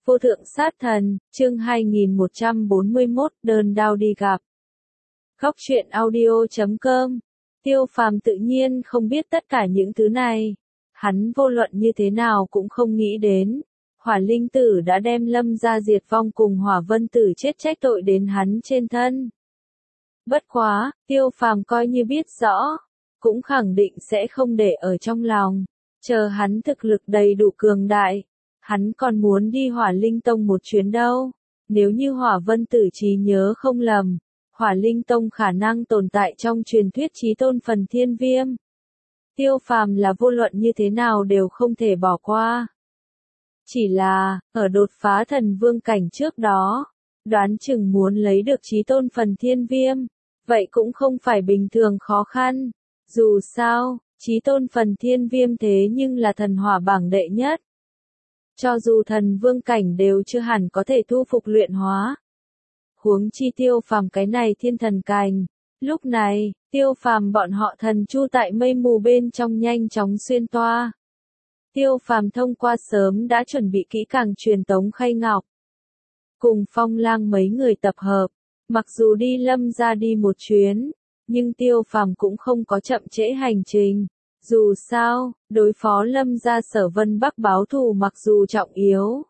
Vô thượng sát thần, chương 2141, đơn đao đi gặp. Góc truyện audio.com. Tiêu Phàm tự nhiên không biết tất cả những thứ này. Hắn vô luận như thế nào cũng không nghĩ đến. Hỏa linh tử đã đem Lâm gia diệt vong cùng Hỏa Vân tử chết trách tội đến hắn trên thân. Bất quá, Tiêu Phàm coi như biết rõ, cũng khẳng định sẽ không để ở trong lòng. Chờ hắn thực lực đầy đủ cường đại, hắn còn muốn đi Hỏa Linh Tông một chuyến đâu. Nếu như Hỏa Vân tử trí nhớ không lầm, Hỏa Linh Tông khả năng tồn tại trong truyền thuyết chí tôn phần thiên viêm. Tiêu Phàm là vô luận như thế nào đều không thể bỏ qua. Chỉ là, ở đột phá thần vương cảnh trước đó, đoán chừng muốn lấy được chí tôn phần thiên viêm, vậy cũng không phải bình thường khó khăn. Dù sao, chí tôn phần thiên viêm thế nhưng là thần hỏa bảng đệ nhất. Cho dù thần vương cảnh đều chưa hẳn có thể thu phục luyện hóa. Huống chi Tiêu Phàm cái này thiên thần cành. Lúc này, Tiêu Phàm bọn họ thần chu tại mây mù bên trong nhanh chóng xuyên toa. Tiêu Phàm thông qua sớm đã chuẩn bị kỹ càng truyền tống khay ngọc. Cùng Phong Lang mấy người tập hợp, mặc dù đi Lâm gia đi một chuyến, nhưng Tiêu Phàm cũng không có chậm trễ hành trình. Dù sao, đối phó Lâm gia Sở Vân Bắc báo thù mặc dù trọng yếu,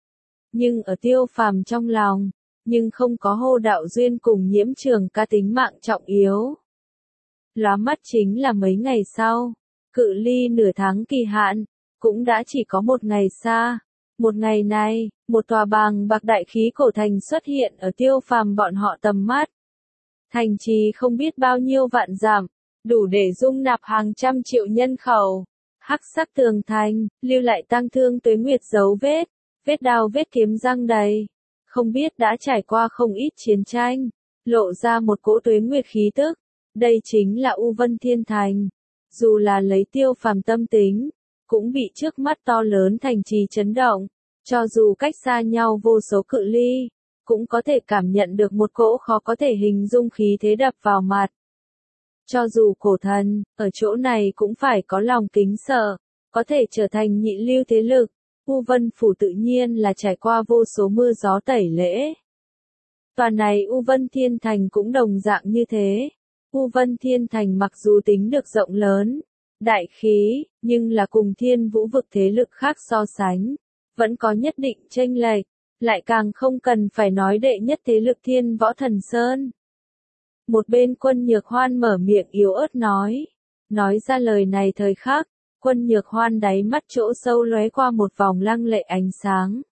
nhưng ở Tiêu Phàm trong lòng, nhưng không có Hô Đạo Duyên cùng Nhiễm Trường Ca tính mạng trọng yếu. Lóa mắt chính là mấy ngày sau, cự ly nửa tháng kỳ hạn, cũng đã chỉ có một ngày xa. Một ngày này, một tòa bàng bạc đại khí cổ thành xuất hiện ở Tiêu Phàm bọn họ tầm mắt. Thành trì không biết bao nhiêu vạn dặm, đủ để dung nạp hàng trăm triệu nhân khẩu. Hắc sắc tường thành, lưu lại tang thương tuế nguyệt dấu vết, vết đao vết kiếm răng đầy. Không biết đã trải qua không ít chiến tranh, lộ ra một cỗ tuế nguyệt khí tức. Đây chính là U Vân Thiên Thành. Dù là lấy Tiêu Phàm tâm tính, cũng bị trước mắt to lớn thành trì chấn động. Cho dù cách xa nhau vô số cự ly, cũng có thể cảm nhận được một cỗ khó có thể hình dung khí thế đập vào mặt. Cho dù cổ thần, ở chỗ này cũng phải có lòng kính sợ, có thể trở thành nhị lưu thế lực. U Vân Phủ tự nhiên là trải qua vô số mưa gió tẩy lễ. Tòa này U Vân Thiên Thành cũng đồng dạng như thế. U Vân Thiên Thành mặc dù tính được rộng lớn, đại khí, nhưng là cùng Thiên Vũ vực thế lực khác so sánh, vẫn có nhất định chênh lệch, lại càng không cần phải nói đệ nhất thế lực Thiên Võ Thần Sơn. Một bên Quân Nhược Hoan mở miệng yếu ớt nói ra lời này thời khắc, Quân Nhược Hoan đáy mắt chỗ sâu lóe qua một vòng lăng lệ ánh sáng.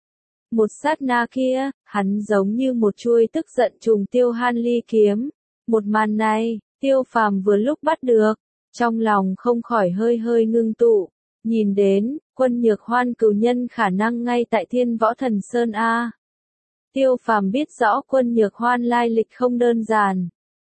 Một sát na kia, hắn giống như một chuôi tức giận trùng tiêu han ly kiếm. Một màn này, Tiêu Phàm vừa lúc bắt được, trong lòng không khỏi hơi hơi ngưng tụ, nhìn đến, Quân Nhược Hoan cửu nhân khả năng ngay tại Thiên Võ Thần Sơn A. Tiêu Phàm biết rõ Quân Nhược Hoan lai lịch không đơn giản.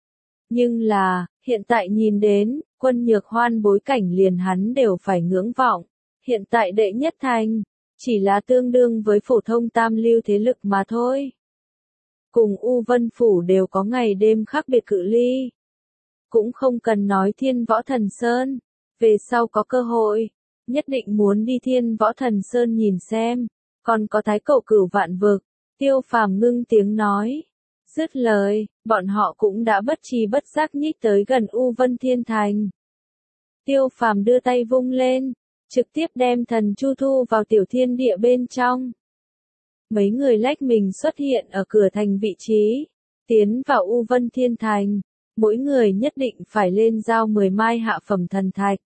Nhưng là, hiện tại nhìn đến, Quân Nhược Hoan bối cảnh liền hắn đều phải ngưỡng vọng. Hiện tại đệ nhất thành, chỉ là tương đương với phổ thông tam lưu thế lực mà thôi. Cùng U Vân Phủ đều có ngày đêm khác biệt cự ly. Cũng không cần nói Thiên Võ Thần Sơn, về sau có cơ hội, nhất định muốn đi Thiên Võ Thần Sơn nhìn xem, còn có Thái Cổ Cửu Vạn Vực. Tiêu Phàm ngưng tiếng nói. Dứt lời, bọn họ cũng đã bất tri bất giác nhích tới gần U Vân Thiên Thành. Tiêu Phàm đưa tay vung lên, trực tiếp đem thần chu thu vào tiểu thiên địa bên trong. Mấy người lách mình xuất hiện ở cửa thành vị trí, tiến vào U Vân Thiên Thành, mỗi người nhất định phải lên giao 10 mai hạ phẩm thần thạch.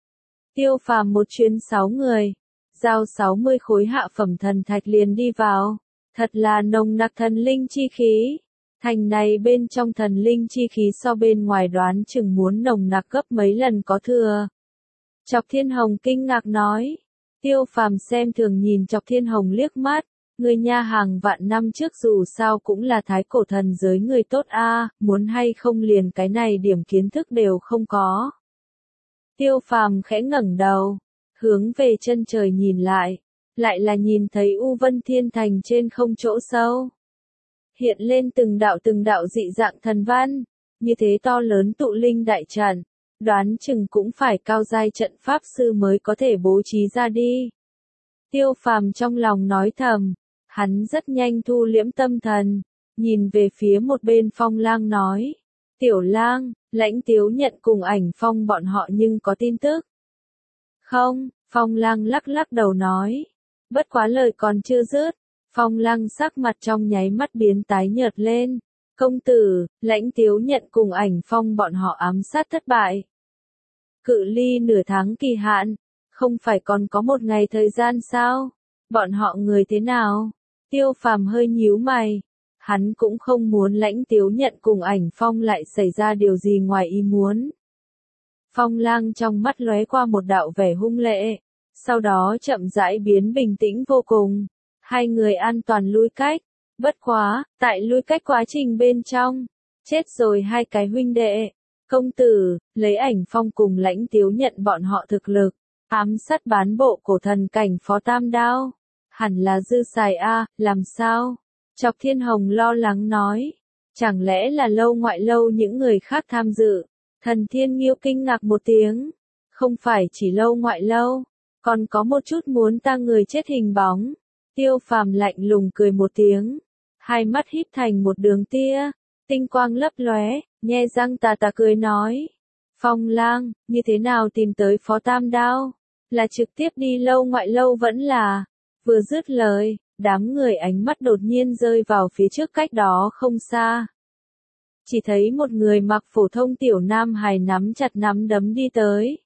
Tiêu Phàm một chuyến 6 người, giao 60 khối hạ phẩm thần thạch liền đi vào. Thật là nồng nặc thần linh chi khí. Thành này bên trong thần linh chi khí so bên ngoài đoán chừng muốn nồng nặc gấp mấy lần có thừa. Chọc Thiên Hồng kinh ngạc nói. Tiêu Phàm xem thường nhìn Chọc Thiên Hồng liếc mắt. Người nha hàng vạn năm trước dù sao cũng là thái cổ thần giới người tốt a, muốn hay không liền cái này điểm kiến thức đều không có. Tiêu Phàm khẽ ngẩng đầu, hướng về chân trời nhìn lại. Lại là nhìn thấy U Vân Thiên Thành trên không chỗ sâu. Hiện lên từng đạo dị dạng thần văn, như thế to lớn tụ linh đại trận, đoán chừng cũng phải cao giai trận pháp sư mới có thể bố trí ra đi. Tiêu Phàm trong lòng nói thầm, hắn rất nhanh thu liễm tâm thần, nhìn về phía một bên Phong Lang nói, Tiểu Lang, Lãnh Tiếu Nhận cùng Ảnh Phong bọn họ nhưng có tin tức. Không, Phong Lang lắc lắc đầu nói, bất quá lời còn chưa dứt, Phong Lang sắc mặt trong nháy mắt biến tái nhợt lên, công tử, Lãnh Tiếu Nhận cùng Ảnh Phong bọn họ ám sát thất bại. Cự ly nửa tháng kỳ hạn, không phải còn có một ngày thời gian sao? Bọn họ người thế nào? Tiêu Phàm hơi nhíu mày. Hắn cũng không muốn Lãnh Tiếu Nhận cùng Ảnh Phong lại xảy ra điều gì ngoài ý muốn. Phong Lang trong mắt lóe qua một đạo vẻ hung lệ, sau đó chậm rãi biến bình tĩnh vô cùng. Hai người an toàn lui cách. Bất quá, tại lui cách quá trình bên trong, chết rồi hai cái huynh đệ. Công tử, lấy Ảnh Phong cùng Lãnh Tiếu Nhận bọn họ thực lực, ám sát bán bộ cổ thần cảnh Phó Tam Đao. Hẳn là dư xài a, làm sao? Chọc Thiên Hồng lo lắng nói. Chẳng lẽ là Lâu Ngoại Lâu những người khác tham dự? Thần Thiên Nghiêu kinh ngạc một tiếng. Không phải chỉ Lâu Ngoại Lâu, còn có một chút muốn ta người chết hình bóng. Tiêu Phàm lạnh lùng cười một tiếng. Hai mắt híp thành một đường tia, tinh quang lấp lóe, nhe răng tà tà cười nói. Phong Lang, như thế nào tìm tới Phó Tam Đao? Là trực tiếp đi Lâu Ngoại Lâu vẫn là... Vừa dứt lời, đám người ánh mắt đột nhiên rơi vào phía trước cách đó không xa. Chỉ thấy một người mặc phổ thông tiểu nam hài nắm chặt nắm đấm đi tới.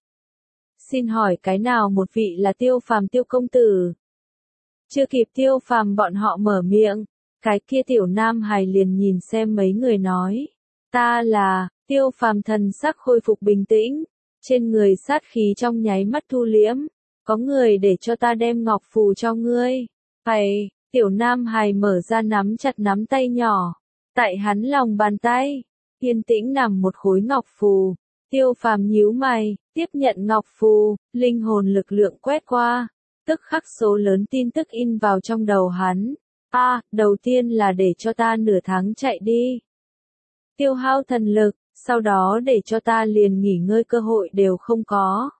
Xin hỏi cái nào một vị là Tiêu Phàm Tiêu công tử? Chưa kịp Tiêu Phàm bọn họ mở miệng, cái kia tiểu nam hài liền nhìn xem mấy người nói. Ta là, Tiêu Phàm thần sắc khôi phục bình tĩnh, trên người sát khí trong nháy mắt thu liễm. Có người để cho ta đem ngọc phù cho ngươi. Hay, tiểu nam hài mở ra nắm chặt nắm tay nhỏ. Tại hắn lòng bàn tay, yên tĩnh nằm một khối ngọc phù. Tiêu Phàm nhíu mày, tiếp nhận ngọc phù, linh hồn lực lượng quét qua. Tức khắc số lớn tin tức in vào trong đầu hắn. Đầu tiên là để cho ta nửa tháng chạy đi. Tiêu hao thần lực, sau đó để cho ta liền nghỉ ngơi cơ hội đều không có.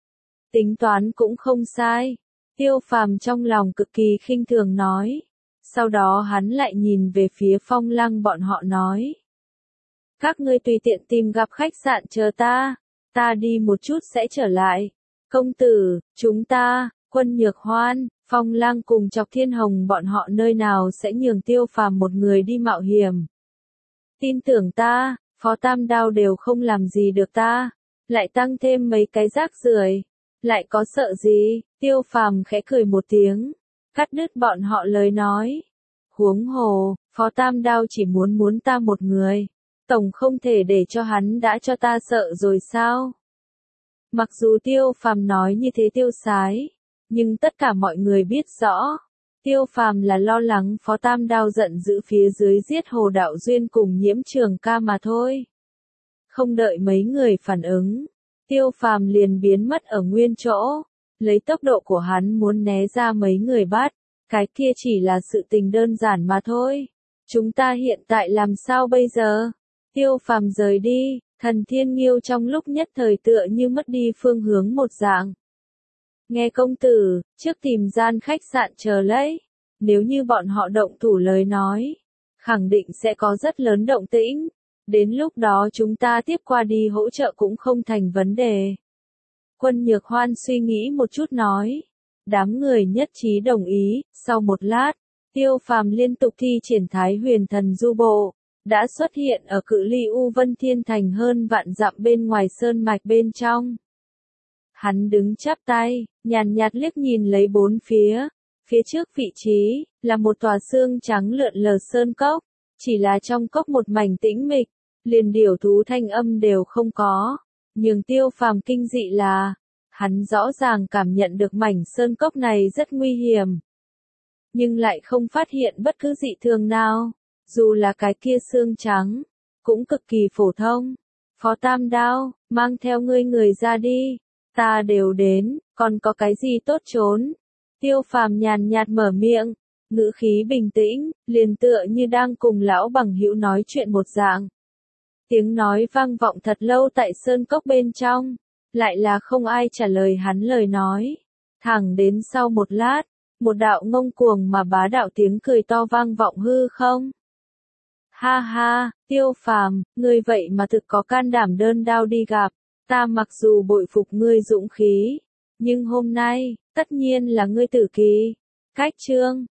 Tính toán cũng không sai. Tiêu Phàm trong lòng cực kỳ khinh thường nói. Sau đó hắn lại nhìn về phía Phong Lang bọn họ nói. Các ngươi tùy tiện tìm gặp khách sạn chờ ta. Ta đi một chút sẽ trở lại. Công tử, chúng ta, Quân Nhược Hoan, Phong Lang cùng Chọc Thiên Hồng bọn họ nơi nào sẽ nhường Tiêu Phàm một người đi mạo hiểm. Tin tưởng ta, Phó Tam Đao đều không làm gì được ta. Lại tăng thêm mấy cái rác rưởi. Lại có sợ gì? Tiêu Phàm khẽ cười một tiếng, cắt đứt bọn họ lời nói. Huống hồ, Phó Tam Đao chỉ muốn ta một người, tổng không thể để cho hắn đã cho ta sợ rồi sao? Mặc dù Tiêu Phàm nói như thế tiêu sái, nhưng tất cả mọi người biết rõ, Tiêu Phàm là lo lắng Phó Tam Đao giận dữ phía dưới giết Hồ Đạo Duyên cùng Nhiễm Trường Ca mà thôi. Không đợi mấy người phản ứng, Tiêu Phàm liền biến mất ở nguyên chỗ, lấy tốc độ của hắn muốn né ra mấy người bắt, cái kia chỉ là sự tình đơn giản mà thôi. Chúng ta hiện tại làm sao bây giờ? Tiêu Phàm rời đi, Thần Thiên Nghiêu trong lúc nhất thời tựa như mất đi phương hướng một dạng. Nghe công tử, trước tìm gian khách sạn chờ lấy, nếu như bọn họ động thủ lời nói, khẳng định sẽ có rất lớn động tĩnh. Đến lúc đó chúng ta tiếp qua đi hỗ trợ cũng không thành vấn đề. Quân Nhược Hoan suy nghĩ một chút nói. Đám người nhất trí đồng ý, sau một lát, Tiêu Phàm liên tục thi triển Thái Huyền Thần Du Bộ, đã xuất hiện ở cự ly U Vân Thiên Thành hơn vạn dặm bên ngoài sơn mạch bên trong. Hắn đứng chắp tay, nhàn nhạt liếc nhìn lấy bốn phía trước vị trí, là một tòa xương trắng lượn lờ sơn cốc, chỉ là trong cốc một mảnh tĩnh mịch, liền điểu thú thanh âm đều không có. Nhưng Tiêu Phàm kinh dị là, hắn rõ ràng cảm nhận được mảnh sơn cốc này rất nguy hiểm, nhưng lại không phát hiện bất cứ dị thường nào, dù là cái kia xương trắng, cũng cực kỳ phổ thông. Phó Tam Đao, mang theo ngươi người ra đi, ta đều đến, còn có cái gì tốt trốn? Tiêu Phàm nhàn nhạt mở miệng, ngữ khí bình tĩnh, liền tựa như đang cùng lão bằng hữu nói chuyện một dạng. Tiếng nói vang vọng thật lâu tại sơn cốc bên trong, lại là không ai trả lời hắn lời nói. Thẳng đến sau một lát, Một đạo ngông cuồng mà bá đạo tiếng cười to vang vọng hư không. Ha ha, Tiêu Phàm, ngươi vậy mà thực có can đảm đơn đao đi gặp, ta mặc dù bội phục ngươi dũng khí, nhưng hôm nay, tất nhiên là ngươi tử kỳ. Cách chương